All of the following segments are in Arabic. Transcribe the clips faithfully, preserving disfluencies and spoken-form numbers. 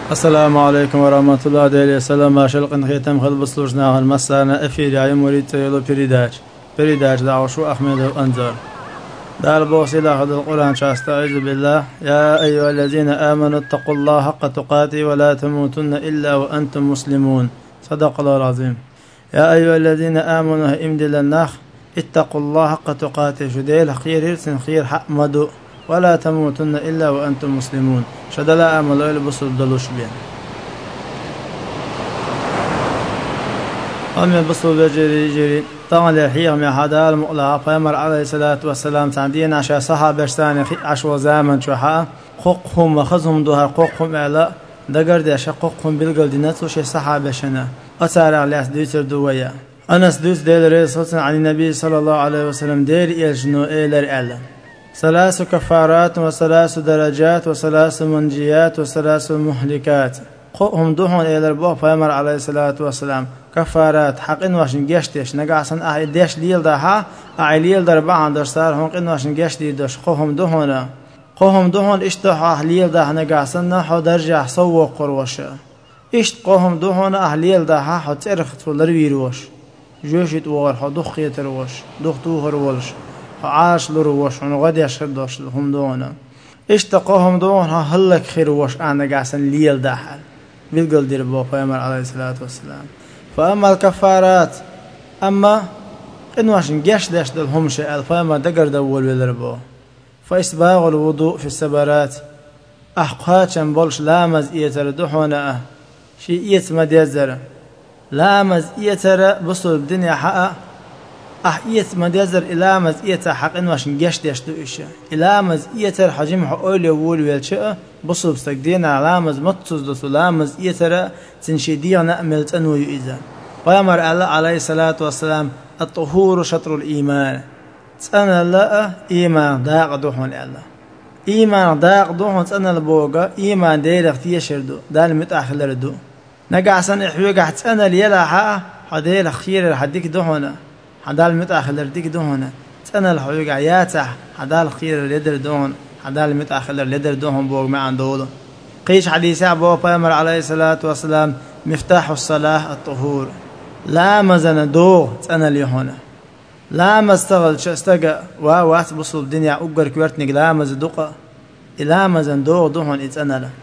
السلام عليكم ورحمة الله ديلي السلام ما شلقن ختم خل بسلوجنا المسانا افير عي مريد تيلو بريداج بريداج دعو شو أحمد وأنزل دار بوصلة هذا القرآن شاستعيذ بالله يا أيها الذين آمنوا اتقوا الله حق تقاته ولا تموتن إلا وأنتم مسلمون صدق الله العظيم. يا أيها الذين آمنوا امدل النخ اتقوا الله حق تقاته شديل خير يرسن خير حق مدو ولا تموتن إلا وأنتم مسلمون شدلا أمل إلى بصر دلوش بين أمي بصر بجري جري طبعا لحيه من هذا المؤلع فيمر عليه الصلاة والسلام تعدين عشان صحابة بشتاني عشو زامن شوحاء قوقهم وخزهم دوها قوقهم إعلاء دقر دي شقوقهم بالقل دينات وشي صحابة شنا أسارع لأس دوسر دويا أنس دوس ديل رئيس عن النبي صلى الله عليه وسلم دير إلجنو إيلر إعلا ثلاث كفارات وثلاث درجات وثلاث منجيات وثلاث مهلكات قوهم دوحون إلى البوه فيمر عليه الصلاة والسلام كفارات حقين واشن جشتش نقعسن أهل ديش ليل دها أعليل دربعان درسار هم قين واشن جشت ديش قوهم دوحون قوهم دوحون اشتح أهليل ده نقعسن نحو درجة سوق قروشة اشت قوهم دوحون أهليل ده حو ترخت فلرويروش جوشت وغر حو دخيت روش دختوه روش عاش لروش ونغدي يشدوش هم دونا اشتقوهم دون هلك خيروش أنا قاسن ليل داحل بالقل دير بو فيمر عليه الصلاة والسلام. فأما الكفارات أما إنواش نجاش داش دلهم شيء الفيمر دقر دول بالربو فإسباغ الوضوء في السبرات أحقات بولش لامز إيتر دحونا شي إيت مديزر لامز إيتر بصل الدنيا حقا أحيث مديزر إلى مزية حق إنواش نجاش داش دوشة إلى مزية حجم حقول يقول ويلشأ بصل بستقدين على مز متصدس لا مزية تنشيدية نأمل تنوي إذا ويمر الله عليه الصلاة والسلام الطهور شطر الإيمان تسأنا لا إيمان داق دوحون الله إيمان داق دوحون تسأنا البوغة إيمان دير اختيشر دو دال متأخلر دو نقع سن إحويقع تسأنا ليلا حقا حديل خير حديك دوحونا حدال متأخر ديك دهونه سنة الحويق عياتح حدال خير لدر دون حدال متأخر لدر دون بوق ما عنده قيش حديث أبو بيمر عليه الصلاة والسلام مفتاح الصلاة الطهور لا مزن دو سنة اليهونه لا مستغل شستجا ووات بصل الدنيا أقر كورتني لا مزدقة لا مزن دو دهون إتسنة له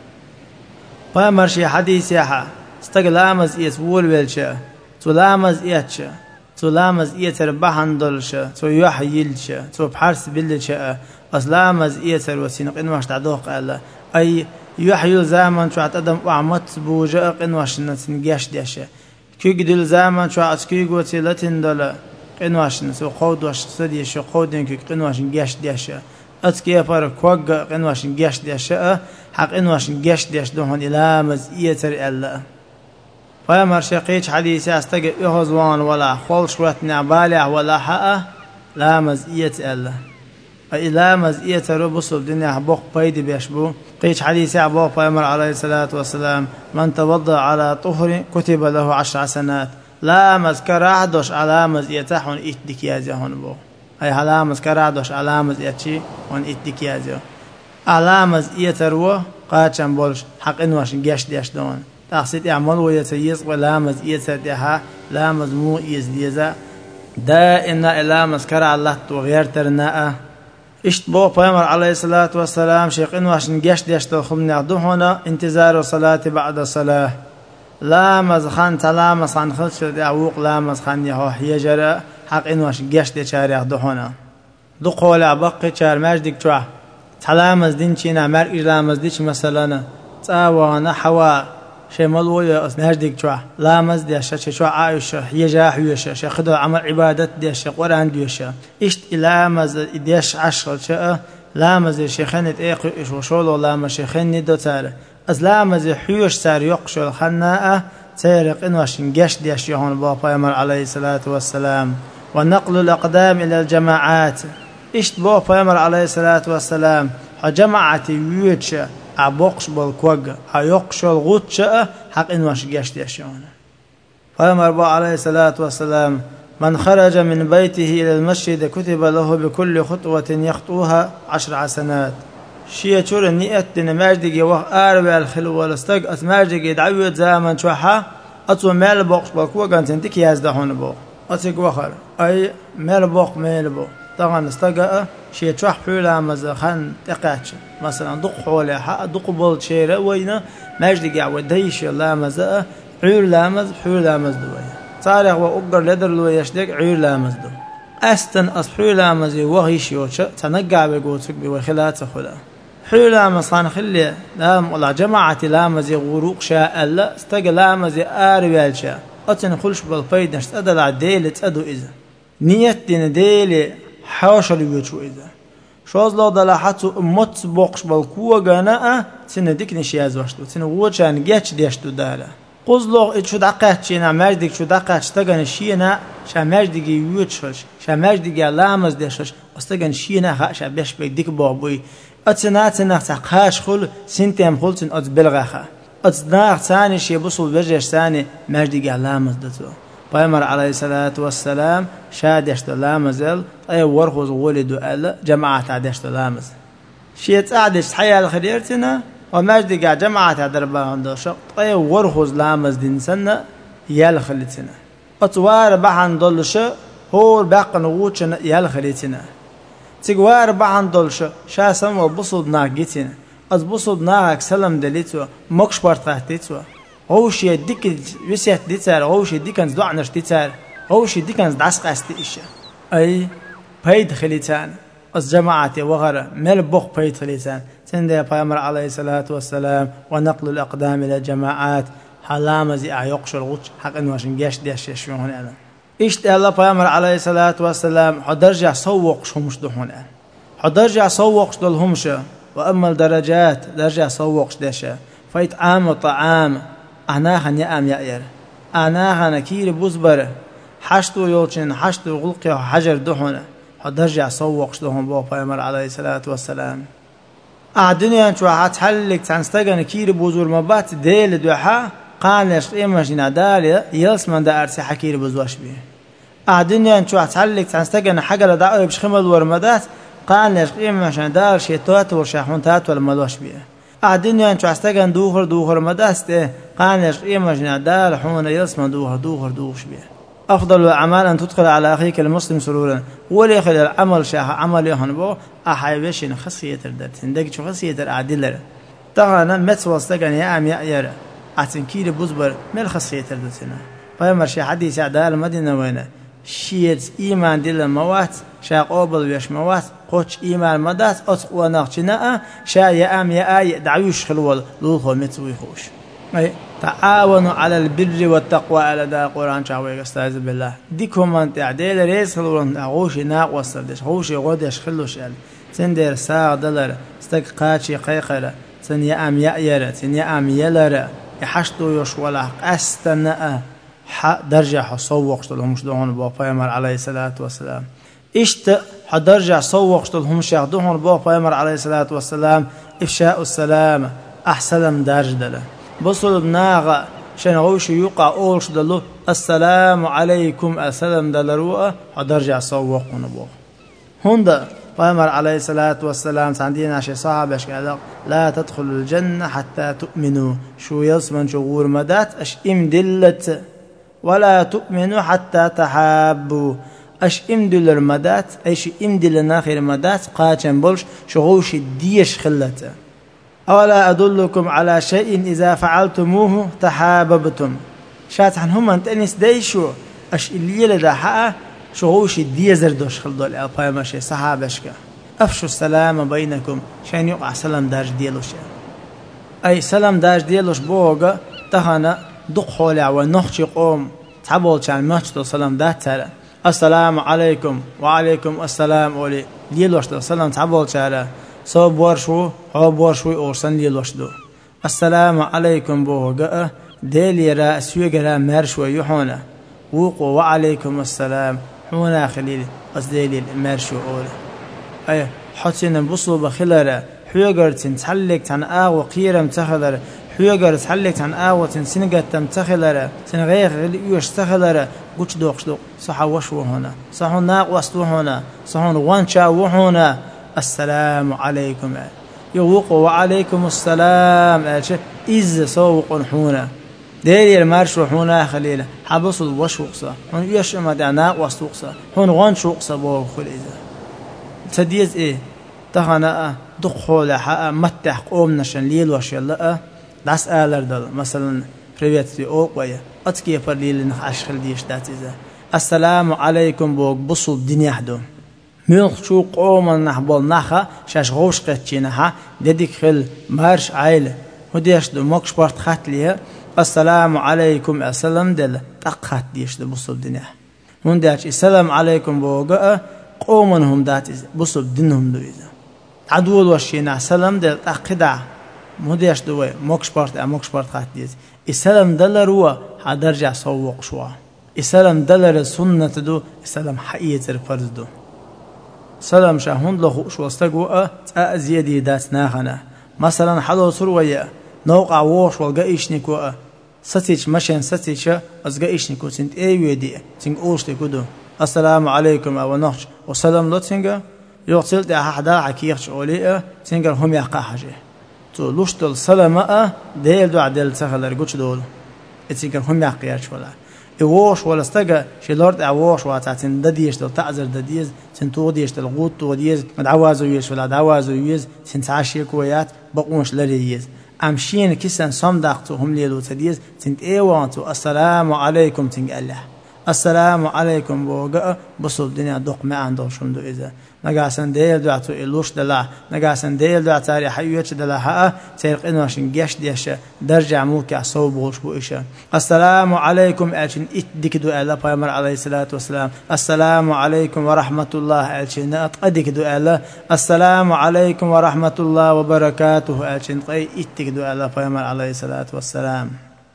بيمر شي حديث يحا استجل لا مز يسول بالشة تلا مز يتشة تلامز إيتر بحندلشة تو يحيلشة تو بحرس بلشة أسلامز إيتر وسينق إنواش تعدوق ألا أي يحيل زمن شو عتقدم وعمت بوجاق إنواش نتنجاش ديشة كي قدل زمن شو عتكي قوتي لتندل إنواش نسو قود واش صديش قود إنك إنواش نجاش ديشة أتكي فار كوج إنواش نجاش ديشة حق إنواش نجاش ديش دهون إلامز إيتر ألا فيمر شقيش حديث استجب يهزوان ولا خول شوتنا بالع ولا حقه لا مزية الله أي لا مزية ربص الدنيا بوق بيد بيشبو قيش حديث أبو فيمر عليه الصلاة والسلام من توضأ على طهر كتب له عشر سنوات لا مذكر عدوش على مزية هون إتدك يازي هون بو أي على مذكر عدوش على مزية شي هون إتدك يازي على مزية رو قاتشن بولش حق إنواش جاش ديش دون تقصد يعمل ويتيز ولا مزيت سدها لا مزمو يزديزا دا إن إلا مذكر الله وغير ترناء اشتبو فيمر عليه الصلاة والسلام شيقين واشن جاش ديش تخمني عدوهنا انتظار الصلاة بعد الصلاة لا مزخان تلا مزخان خلش دعوق لا مزخان يهوح يجرى حق إن واشن جاش ديش شارع عدوهنا دقوا لعبقي شار ماجدك توا تلا مزدين شينا مر إجلا مزديش مثلا تاوانا حوا شمال ويا أصنهاج ديك شوا لا مز ديش شوا عايش يجاح يش خدوا عمل عبادة ديش قرآن ديش إشت إلى مز ديش عشر شاء لا مز شيخنة إيق إيش وشول لا مز شيخنة دوتار أز لا مز حيوش سار يقشل خناء سيرق إنواش جش ديش يهون بابا يمر عليه الصلاة والسلام ونقل الأقدام إلى الجماعات إشت بابا يمر عليه الصلاة والسلام جماعة يوتش عبوقش بالكوج عيقش الغوتش حق إنواش جاش ديشونه فيمر عليه الصلاة والسلام من خرج من بيته إلى المسجد كتب له بكل خطوة يخطوها عشر حسنات شيء شور النية ماجدي وق أربع الخلوة الاستق أتماجدي دعوة زمن شوحة أتو مال بوقش بالكوا كانت تنتك يازدهون بو أتيك وخر أي مال بوق مال بو طبعا استقى شيء شوح حولا مزا خان تقاتش مثلا دق حولا حق دق بول شيرة وينا ماجدي عوديش لا مزا عير لامز حول لامز دوية صارخ وأقدر لدر لو يشدك عير لامز دو أستن أصحول لامز وغيش يوتش تنقع بقوتك بوخلات خلا حول لامز خان خلي لام والله جماعة لامز غروق شاء الله استقى لامز آروال شاء أتن خلش بالفيد نشت أدل عديل تأدو إذا نيتنا ديلي حاشل يوتشو إذا شوز لو دلاحاتو مت بوقش بالكوا جناء تنديك نشياز واشتو تنوجان جاتش ديشتو دالا قزلوغ إتشو دقات شينا ماجدك شو دقات شتغن شينا شا ماجدك يوتشش شا ماجدك لامز ديشش استغن شينا خاشا بيش بيك ديك بابوي أتناتنا تقاش خل سنتم خلتن أت بلغخا أتناغ ثاني شي بصل بجيش ثاني ماجدك لامز دتو بيمر عليه الصلاة والسلام شادشت لامزل أي ورخوز ولدو ألا جماعة عدشت لامز شيت عدشت حيا الخديرتنا وماجدي قاع جماعة دربا عنده شق طيب ورخوز لامز دين سنة يالخلتنا أطوار بحن دولش هو باق نغوتشنا يالخلتنا تقوار بحن دولش شاسم وبصد ناقتنا أتبصد ناق سلم دليتو مكش بارتقتيتو هوش يديك يسيت ديتار هوش يديكنز دعنش ديتار هوش يديكنز دعسق استيشة أي بيد خليتان أس جماعتي وغيره مل بخ بيد خليتان سندي بيامر عليه الصلاة والسلام ونقل الأقدام إلى جماعات حلام زي أعيقش الغوش حق إنه عشان جاش ديش يشوفون أنا إيش الله بيامر عليه الصلاة والسلام حدرجع سوقش همش دهون أنا حدرجع سوقش دلهمش وأما الدرجات درجع سوقش دشة فيطعام طعام أنا خني أم يأير أنا خنا كير بوزبر حشتو يولشين حشتو غلقي حجر دهون حدرجع سوقش دهون بابا بيامر عليه الصلاة والسلام الدنيا أنت واحد حلك تنستجن كير بوزور مبات ديل دوحة قانش إيمش نادالي يلسمن دا أرسي حكير بوزوش بيه الدنيا أنت واحد حلك تنستجن حاجة لدعوة بشخمل ورمدات قانش إيمش نادال شيتوات ورشاحون تات ولا ملوش بيه الدنيا أنت واحد تجن دوخر دوخر مداسته قانش إيمش نادال حون يلسمن دوخر دوخر دوخش بيه أفضل الأعمال أن تدخل على أخيك المسلم سرورا ولي يخلي العمل شاه عمل يهنبو أحيبشين خاصية الدرتين دقيق شو خاصية العدل تغنى مت وستجن يا أم يأير أتنكير بوزبر مل خاصية الدرتين فيمر شي حديث عدال المدينة وين شيت إيمان دل الموات شاق أوبل ويش موات قوش إيمان مدات أتقوى ناقشنا شا يا أم يا آي دعوش خلول لوخو متوي خوش تعاونوا على البر والتقوى على دا قرآن شاوي استاذ بالله ديكم انت عديل ريس خلون غوش ناق وصدش غوش غودش خلوش ال سندر ساق دلر استق قاتشي قيقره سن يا ام يأيره سن يا ام يلره يحشتو يش ولا استنى درجه حصوقش لهم شدون بابا بيامر عليه الصلاه والسلام اشت حدرجه صوقش لهم شيخدون بابا بيامر عليه الصلاه والسلام افشاء السلام احسن درجه بصل بناغ شنغوش يقع أولش دلو السلام عليكم السلام دلروه حدرجع صوقون بو هندا بيامر عليه الصلاة والسلام عندنا شي صعب قال لا تدخل الجنة حتى تؤمنوا شو يصمن شغور مدات اش امدلت ولا تؤمنوا حتى تحابوا اش امدل المدات ايش امدل ناخر مدات قاتن بولش شغوش ديش خلته أولا أدلكم على شيء إذا فعلتموه تحاببتم شات عنهم أنت أنس دايشو أش اللي لدا حقا شغوش دي زردوش خلدو الألقاء ماشي صحابشك أفشوا السلام بينكم شان يقع سلام داج ديالوش أي سلام داج ديالوش بوغا تهانا دق حولع ونخشي قوم تعبول شان ماشتو سلام دات تالا السلام عليكم وعليكم السلام ولي ديالوش سلام تعبول شالا سو بورشو هو بورشوي أورسن ليلوشدو السلام عليكم بوغا ديلي را سويغرا مرشو يحونا وقو وعليكم السلام حونا خليل أصديلي المرشو أولا أي حسين بصو بخلرا حيوغرتين تحلق تن آغو قيرم تخلرا حيوغر تحلق تن آغو تن سنغتم تخلرا سنغيغ غليوش تخلرا قوش دوقش دوق صحا وشو هنا صحون ناق وستو هنا صحون وانشا وهنا السلام عليكم يوق وعليكم السلام ألش إز سوق حونا دير المارش حونا خليله حبس الوشوقصة هون يش ما دعنا وسوقصة هون غان شوقصة بو خليزة تديز إيه تهنا دخول حق متح قوم نشان ليل وشيلا داس آلر دل مثلا بريفيتي أو قوية أتكي فرليل نخ عشخل ديش داتيزة السلام عليكم بوك بصل الدنيا حدو ميلخ شو قوم نحبول نخا شاش غوش قتشينها ديدك خل مارش عيلة وديش دو موكش بارت خات ليها السلام عليكم السلام دل تقخات ديش دو بصل الدنيا من داش السلام عليكم بوك قومنهم داتيزة بصل دينهم دويزة عدول وشينا سلام دل تقدع موديش دوي موكش بارت موكش بارت خات ديز السلام دل روا حدرجع سوق شوا السلام دل السنة دو السلام حقيقة الفرز دو سلام شاهون له شو استجوا أزيدي دات ناخنا مثلا حلو سروية نوقع ووش والجايش نكوا ستيش مشين ستيش أزجايش نكوا سنت أيودي سنج أوش تكودو السلام عليكم أو نخش والسلام لا تسنجا يغسل ده حدا عكيرش أوليه سنجر هم يقع حاجة تو لوشت السلام ديل دو عدل سخل رجوش دول سنجر هم يقيرش ولا إيوش ولا استجا شلورد إيوش واتعتين دديش دل تعذر دديز سنتو ديش دل غوت تو ديز مدعوازو يش ولا دعوازو يز سنتعشي كويات بقومش لريز أمشين كيسن صمدقتو هم ليلو تديز سنت إيوانتو السلام عليكم تنج الله السلام عليكم بوجا بصل الدنيا دق ما عندهم شندو إذا نجاسن ديل دعتو إلوش دلع نجاسن ديل دعتاري حيوتش دلع حقه سيرق إنه عشان جيش ديش درجع موك عصوب وش بوإيشه السلام عليكم عشان إتدك دو الله بيامر عليه الصلاة والسلام السلام عليكم ورحمة الله عشان أتقدك دو الله السلام عليكم ورحمة الله وبركاته عشان قي إتدك دو الله بيامر عليه الصلاة والسلام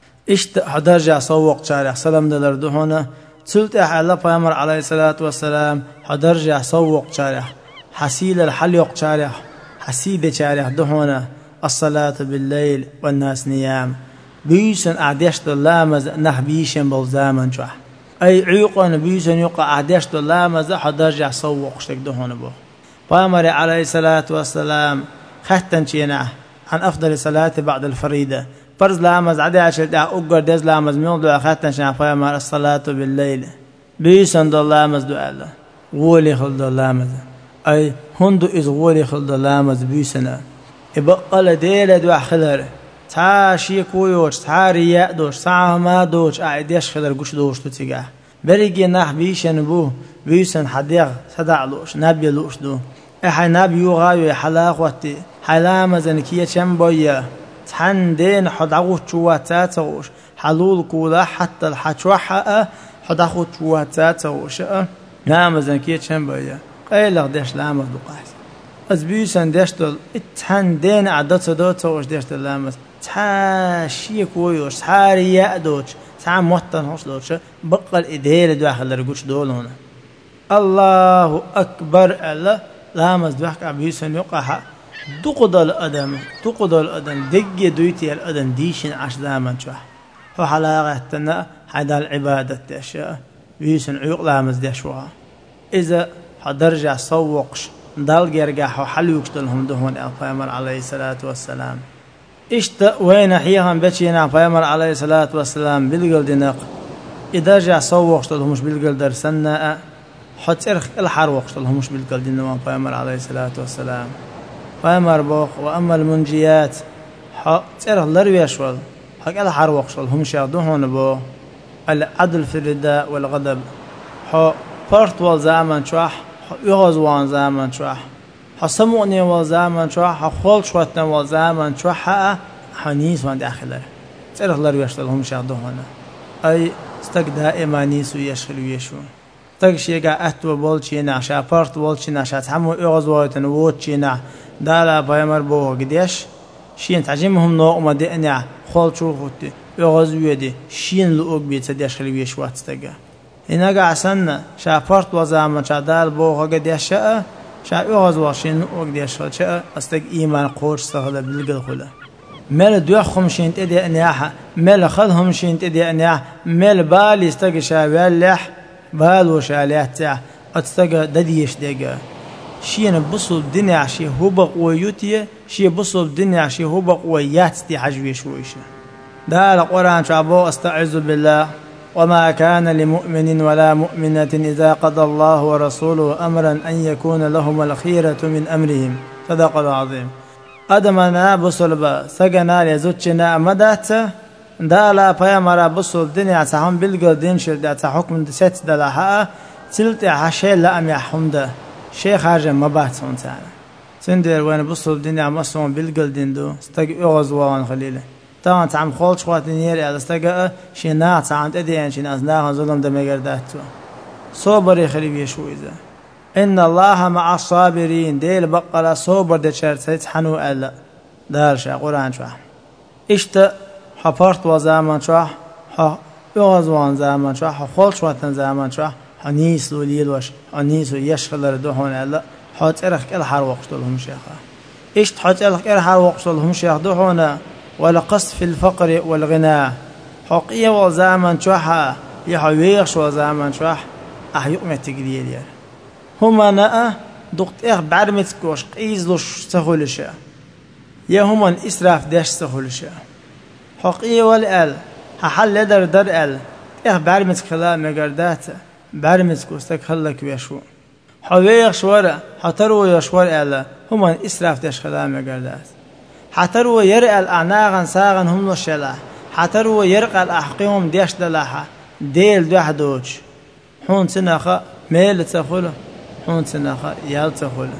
إشت حدرجع سوق شارع سلام دلر دهونه سلت الله بيامر عليه الصلاة والسلام حدرجع سوق شارع حسيل الحليق شارع حسيد شارع دهونه الصلاة بالليل والناس نيام بيسن أعدشت اللامز نحبيشن بالزامن شح أي عيقا بيسن يقع أعدشت اللامز حدرجع سوق شتك دهونه بو بيامر عليه الصلاة والسلام ختن شيناه عن أفضل صلاة بعد الفريدة فرض لامز عدي عشان أقدر دز لامز ميول دعاء خاتن شان فيامر الصلاة بالليل بيسن دل لامز دعاء الله غولي خلد لامز أي هندو إز غولي خلد لامز بيسنا إبقى ديل دعاء خلر تا شي كويوش تا رياء دوش تا ما دوش أعديش خلر قش دوش تتجاه بريجي نح بيشن بو بيسن حديغ صدع لوش نبي لوش دو إحي نبي يغايو حلاق واتي حلامز انكيه شنبويا تحندين حدعوت شواتاتوش حلول كولا حتى الحشوحة حدعوت شواتاتوش نعم زنكية شنبايا أي لغديش لامز دقاس أزبيسان ديشتل تحندين عدت دوتوش ديشتل لامز تحاشي كويوش تحارياء دوش تحا موطن هوش دوش بقى الإدهير دواخل رجوش دول هنا الله أكبر الله لامز دواخل عبيسان يقع تقض الأدم تقض الأدم دقي دويتي الأدم ديشن عش دامن شح هو حلاقة تنا حدا العبادة تشاء بيسن عيق لامز دشوا إذا حدرجع صوقش ضل يرجع حلوكش لهم دهون القيامر عليه الصلاة والسلام إشت وين حيهم بتشينا القيامر عليه الصلاة والسلام بالجلد نق إذا رجع صوقش لهم مش بالجلد درسنا حط إرخ الحروقش لهم مش بالجلد نما القيامر عليه الصلاة والسلام قامر بوق وأما المنجيات حق ترى لرويشول حق على حروقشل هم شادوهن بو العدل في الرداء والغضب حق فرط والزامن شح يغزوان زامن شح حسموني والزامن شح حخول شوتنا والزامن شح حنيس وان داخله ترى لرويشل هم شادوهن أي استك دائما نيسو يشخل ويشو تكشي قا أتو بولشينا شا فرط بولشينا شا تحمو يغزواتن ووتشينا دالا بايمر بوه قديش شين تعجمهم نوع ما دقنع خال شوفوتي يغزوية دي شين لقوق بيت سديش خلوية شوات استقا هنا قعسنا شافرت وزامن شا دال بوه قديش شاء شا يغزوا شين لقوق ديش شاء استق إيمان قوش استغل بالقل خلا مال دوخهم شين تدي أنياها مال خذهم شين تدي أنياها مال بالي استق شا باللح بالو شا ليحتع استق دديش دقا شين بصل الدنيا شي هبق ويوتيه شي بصل الدنيا شي هبق وياتي حجوي شويشه ده القرآن شعبه استعذ بالله وما كان لمؤمن ولا مؤمنة إذا قضى الله ورسوله أمرا أن يكون لهم الخيرة من أمرهم صدق العظيم أدمنا بصل با سجنا لزوجنا مدات دالا بيامرا بصل الدنيا تهم بالقدين شل ده حكم دست دلها تلت عشان لا أم يحمد شيخ حاجة مبات سنتانا سندر وين بصل الدنيا مصون بالقدين دو استج أغزوان خليله طبعا تعم خالص خوات نير على استجا شينا تعم تدين شين أزناها ظلم دم يقدرتوا صبر يخلي شو إذا إن الله مع الصابرين ديل بقرة صبر دشر سيتحنو ألا دارش قرآن شو إشت حفرت وزمان شو ح يغزوان زمان شو خالص خوات زمان شو حنيس لوليل وش حنيس ويشغل ردوهون ألا حات إرخ كل حر وقت لهم شيخا إشت حات إرخ كل حر وقت لهم شيخ دوهون ولا قصد في الفقر والغنى حقية وزامن شوحة يحويخ وزامن شوح أحيقم التقرير هما نأ دقت إخ بعرمتكوش قيزلوش سهولشة يا هما الإسراف داش سهولشة حقية والأل ححل در در أل إخ بعرمتك خلا مقردات بعرمتكوش تكخلك بيشو حويخ شورا حتروا يشور أل هما الإسراف داش خلا مقردات حتروا يرقى الأعناغن ساغن هم نشلا حتروا يرقى الأحقيهم ديش دلاحة ديل دوح دوش حون سنخا ميل تخوله حون سنخا يال تخوله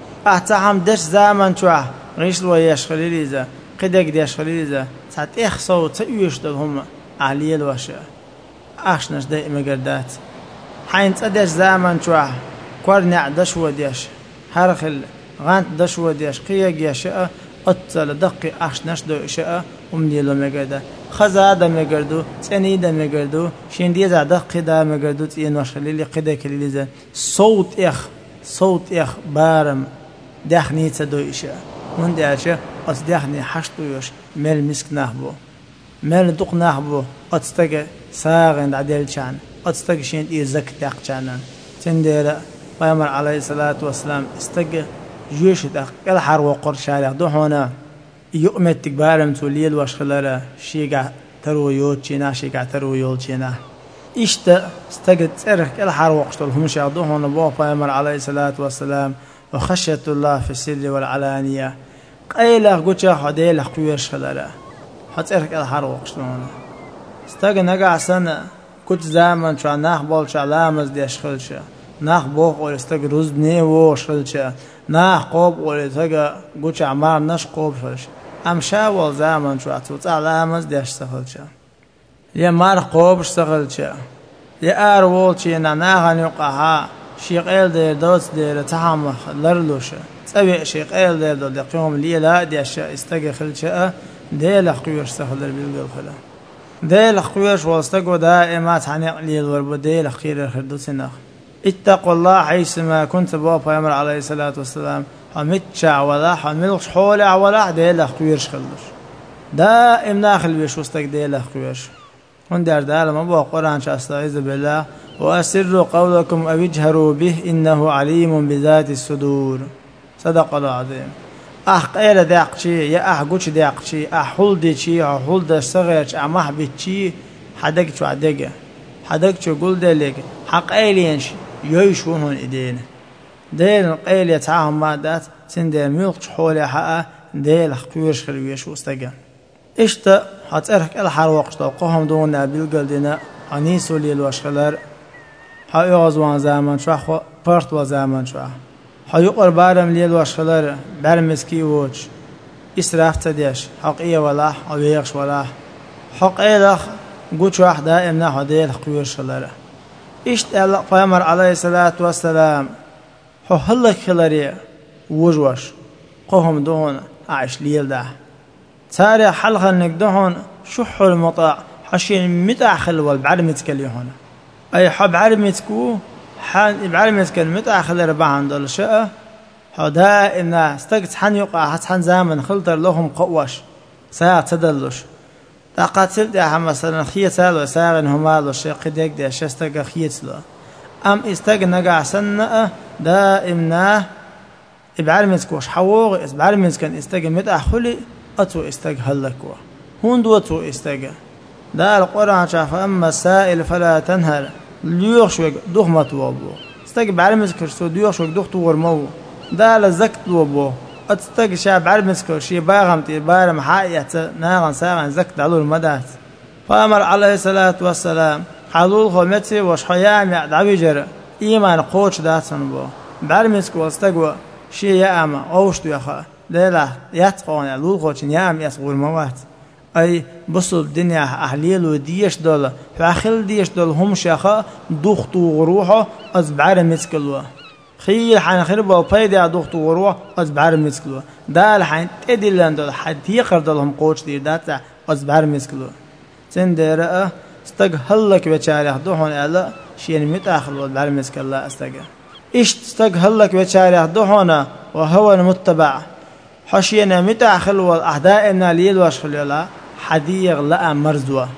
أحتحم دش زامن شوح غيشلوا يشخليليزا قدق ديش خليليزا ساعت إخصو تأيوش دلهم عليل وشا أخشنش دائما قردات حين تدش زامن شوح كورنع دش وديش هرخل غانت دش وديش قيق يشاء أتصل دقي أخش نشدو إشاء ومديلو مقرده خزا دا مقردو تاني دا مقردو شين زا دقي دا مقردو تين وشخليلي قدا كليلي صوت إخ صوت إخ بارم داخني تدو إشاء من دي أشاء أصداخني حشتو يوش مال مسك ناحبو مال دوق ناحبو أتستقى ساغن عديل شان أتستقى شين إيه زك داق شانان تندير بيامر عليه الصلاة والسلام استقى جيش دق كل حر وقر شارع دوحنا يؤمت تكبارم توليل واشخلرا شيقع ترو يوتشينا شيقع ترو يولتشينا إشت استقد ترك كل حر وقشتل هم شاق دوحنا بوه بيامر عليه الصلاة والسلام وخشية الله في السر والعلانية قيلة قوشا حديلة قوير شخلرا حترك كل حر وقشتلونا استقد نقع سنة كنت زامن شا ناخبال شا لامز دي اشخلشا ناخ بوخ ولا استقد رزني وشخلشا ناخ قوب ولا تجا قوش عمار نش قوب فلش أمشى والزامن شو أتوت علامز ديش سخلشة يا مار قوب سخلشة يا أروول شيء ناخن يقها شيء قيل دير دوت دير تحمل لرلوشة سوي شيء قيل دير دوت يقوم لي لا ديش استجى خلشة ديل قويش سخلر بالقل خلا ديل قويش واستجوا دائما تعنيق لي الورب ديل خير خردوس نخ اتقوا الله حيثما كنت بابا يمر عليه الصلاة والسلام حمتشع ولا حملش حولع ولا ديله خويرش خلش دائم ناخل بيش وستك ديله خويرش هون دار دار ما بقى قرآن شاستعيذ بالله وأسروا قولكم أو اجهروا به إنه عليم بذات الصدور صدق الله العظيم أح قيل داقشي يا أح قوش داقشي أح حلدي شي أح حلد صغيرش أح محبت شي حدك شو عدقة حدك شو قول دلك حق أيلينش يوشون هون إيدينا ديل قيل يتعاهم مادات سندير ميلقش حولي حقا ديل خطويرش خلويش وستقى إشتا حتأرك الحر وقش توقعهم دونا بالقلدنا حنيسو ليل وشخلر حيغزوان زامن شوح فرط وزامن شوح حيقر بارم ليل وشخلر برمسكي ووش إسراف تديش حقية ولا حويقش ولا حقية لخ قوش واحد دائم نحو ديل خطويرش خلره إشت الله بيامر عليه الصلاة والسلام هو هلك خلري وجوش قهم دهون عايش ليل ده تاري حلقة انك دهون شح المطاع حشين متع خلوال بعلمتك اللي هنا أي حب علمتكو حان بعلمتك المتع خلر بعند الشقة هو دائم استقت حن يقع حن زامن خلطر لهم قوش ساعة تدلش تقاتل ده مثلا خيط له ساغن هما له شيء قديك ده شستق خيط له أم استق نجع سنة دائمنا بعلمك وش حوغ إس بعلمك كان استجى متى خلي أتو استج هلكوا هون دوتو استجى ده القرآن شاف أما السائل فلا تنهر ليوش وق دخمة وابو استج بعلمك كرسو ديوش وق دخت ورمو ده لزكت وابو أتستج شاب علمك شيء باغم تي بارم حقيقة ناغن ساغن زكت على المدات فأمر عليه الصلاة والسلام حلول خمتي وش حيام يعدعوي جرى إيمان قوش داتن بو بعلمك واستجوا شيء يأما أوشتو يخا لا يتقون علول خوشين يأم يسقول موات أي بصوا الدنيا أهليل وديش دول فأخل ديش دول هم شخا دختو غروحه أز بعلمك كلوا خيل حين خربوا وبيدا دختو غروح أز بعلمك كلوا ده الحين تدي لان دول حد يقر دولهم قوش دي داتا أز بعلمك كلوا سندرة استجهلك بتشارح دوحون ألا شيء متأخر بعلمك الله استجه إيش استجهلك بتشارح دوحنا وهو المتبع حشينا متأخر والأحدائنا ليل وشخليلا حديق لا مرزوة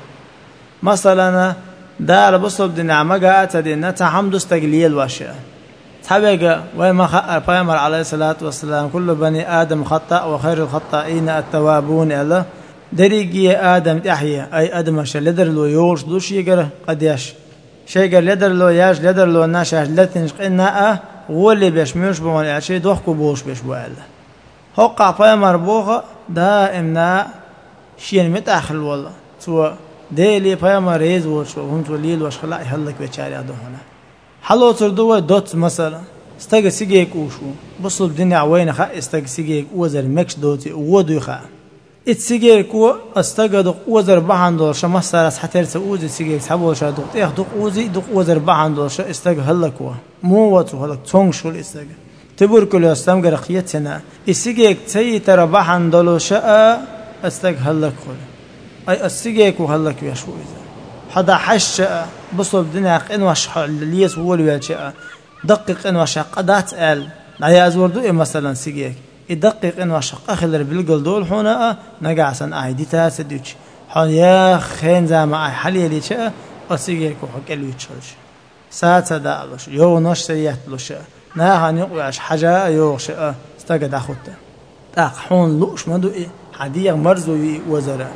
مثلا دار بصب دنا مجا تدينا تحمد استجليل وشيء تبقى وما خ بيامر عليه الصلاة والسلام كل بني آدم خطأ وخير الخطائين التوابون ألا دريجي آدم تحيا أي آدم شل لدر لو يورش دوش يجرا قديش شيء قال لدر لو ياش لدر لو ناشاش لتنش قلنا واللي بيش مش بمن عشي دوخكو بوش بيش بوال هقع بيامر بوخ دائمنا شيء متأخر والله سو ديلي بيامر ريز وش وهم توليل وش خلا يهلك بيشاري هذونا حلو تردوا دوت مثلا استجى سيجيك وشو بصوا الدنيا وين خا استجى سيجيك وزر مكش دوتي ودو خا اتسيجيك و استجى وزر بحندور شما سارس حتى تسوي سيجيك حبوا شادو تاخذ وزي دق وزر بحندور ش استجى هلك و مو وتو هلك تونغ شو استجى تبركلو استمجر خيتنا السيجيك تي ترى بحندلو شاء استجى هلك خل أي السيجيك وهلك يا شو إذا حدا حش بصوا الدنيا إن وش الليس هو اللي شاء دقق إن وش قدات قال لا يزور دو مثلا سيجيك يدقق إن وش أخلر بالقل دول هنا نجع سن أعيدي تاسدوش حن يا خين زعما أي حلي اللي شاء السيجيك وحق اللي يتشرش ساعة دالش يو نش سياتلش ناهن يقعش حاجة يوش استجد أخوته تأخون لوش ما دو إيه حديق مرزو وزراء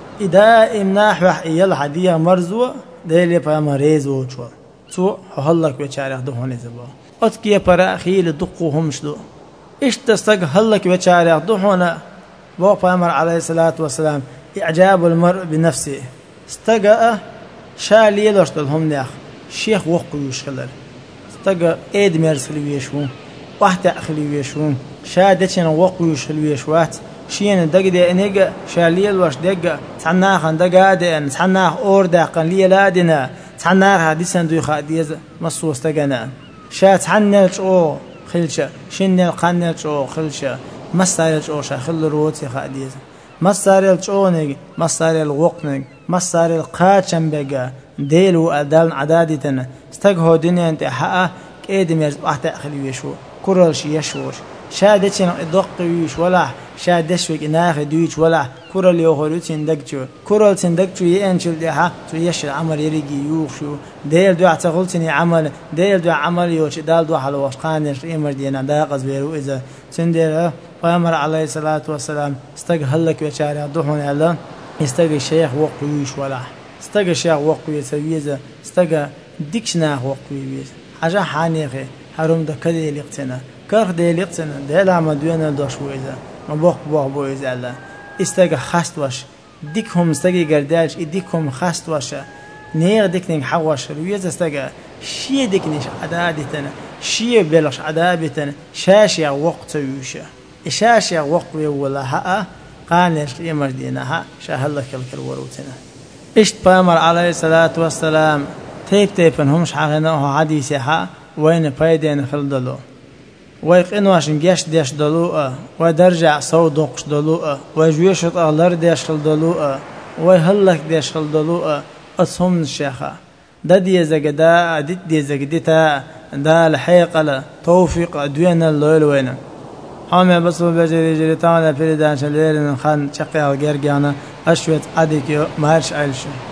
إذا إمناح يلا حديق مرزو ديلي بامريز وشوا تو هلك بيشارح دهون زبا أتكي برا خيل دقوهم شدو إيش تستج هلك بيشارح دهون بو بامر عليه الصلاة والسلام إعجاب المرء بنفسه استجأ شالي لشتلهم ناخ شيخ وقو يشخلر استجأ إيد مرسل ويشون واحد أخلي ويشون شادتنا وقو يشخل ويشوات شين دق دي انيجا شاليل واش دق تعناخ دق ادن تعناخ اور دقن لي لادنا تعناخ حديثن دو خديز مصوص تجنا شات حنلش او خلشه شن القنلش او خلشه مسارلش او شخل روتي خديز مسارلش او نيج مسار الوقنج مسار القاچم بقى ديلو ادل عدادتنا استجهو دنيا انت حق ادم يز واحد اخلي يشو كرل شي يشوش شادتنا ادقويش ولا شادش وك ناخ دويش ولا كرل يوهلوتين دقچو كرل تندقچو ينشل دها تو يش عمل يريجي يوخشو ديل دو اعتقلتني عمل ديل دو عمل يوش دال دو حلوش قانش امر دينا داقز بيرو اذا سندير بامر عليه الصلاه والسلام استجهلك بشارع دحون الله استجى الشيخ وقويش ولا استجى الشيخ وقوي سويزه استجى ديكشنا وقوي حاجه حانيخه حرم دكدي لقتنا كرخ دي لقتنا ديل عمل دوينا دوش ويزا ما بوخ بوخ بويز الله استجى خست واش ديكهم استجى جرداش ديكهم خست واش نير ديكنين حواش ويز استجى شي ديكنيش عدادتنا شي بلش عدابتنا شاشيا وقت يوشا شاشيا وقت ولا ها قانش يمر دينها شاهلك الكروروتنا اشت بامر عليه الصلاه والسلام تيب تيبن همش حقناه حديثها وين بايدين خلدلو ويقنواش نجاش ديش دلوء ودرجع صودقش دلوء وجويشت أغلر ديش خلدلوء ويهلك ديش خلدلوء أصهم الشيخة دا دي زقدا دي دي زقدتا دا الحيقة توفيق دوينا الليل وينا حامي بصوا بجري جري تانا فريدان شليرين خان شقيا وقرقانا أشويت عديك مهارش عيلشو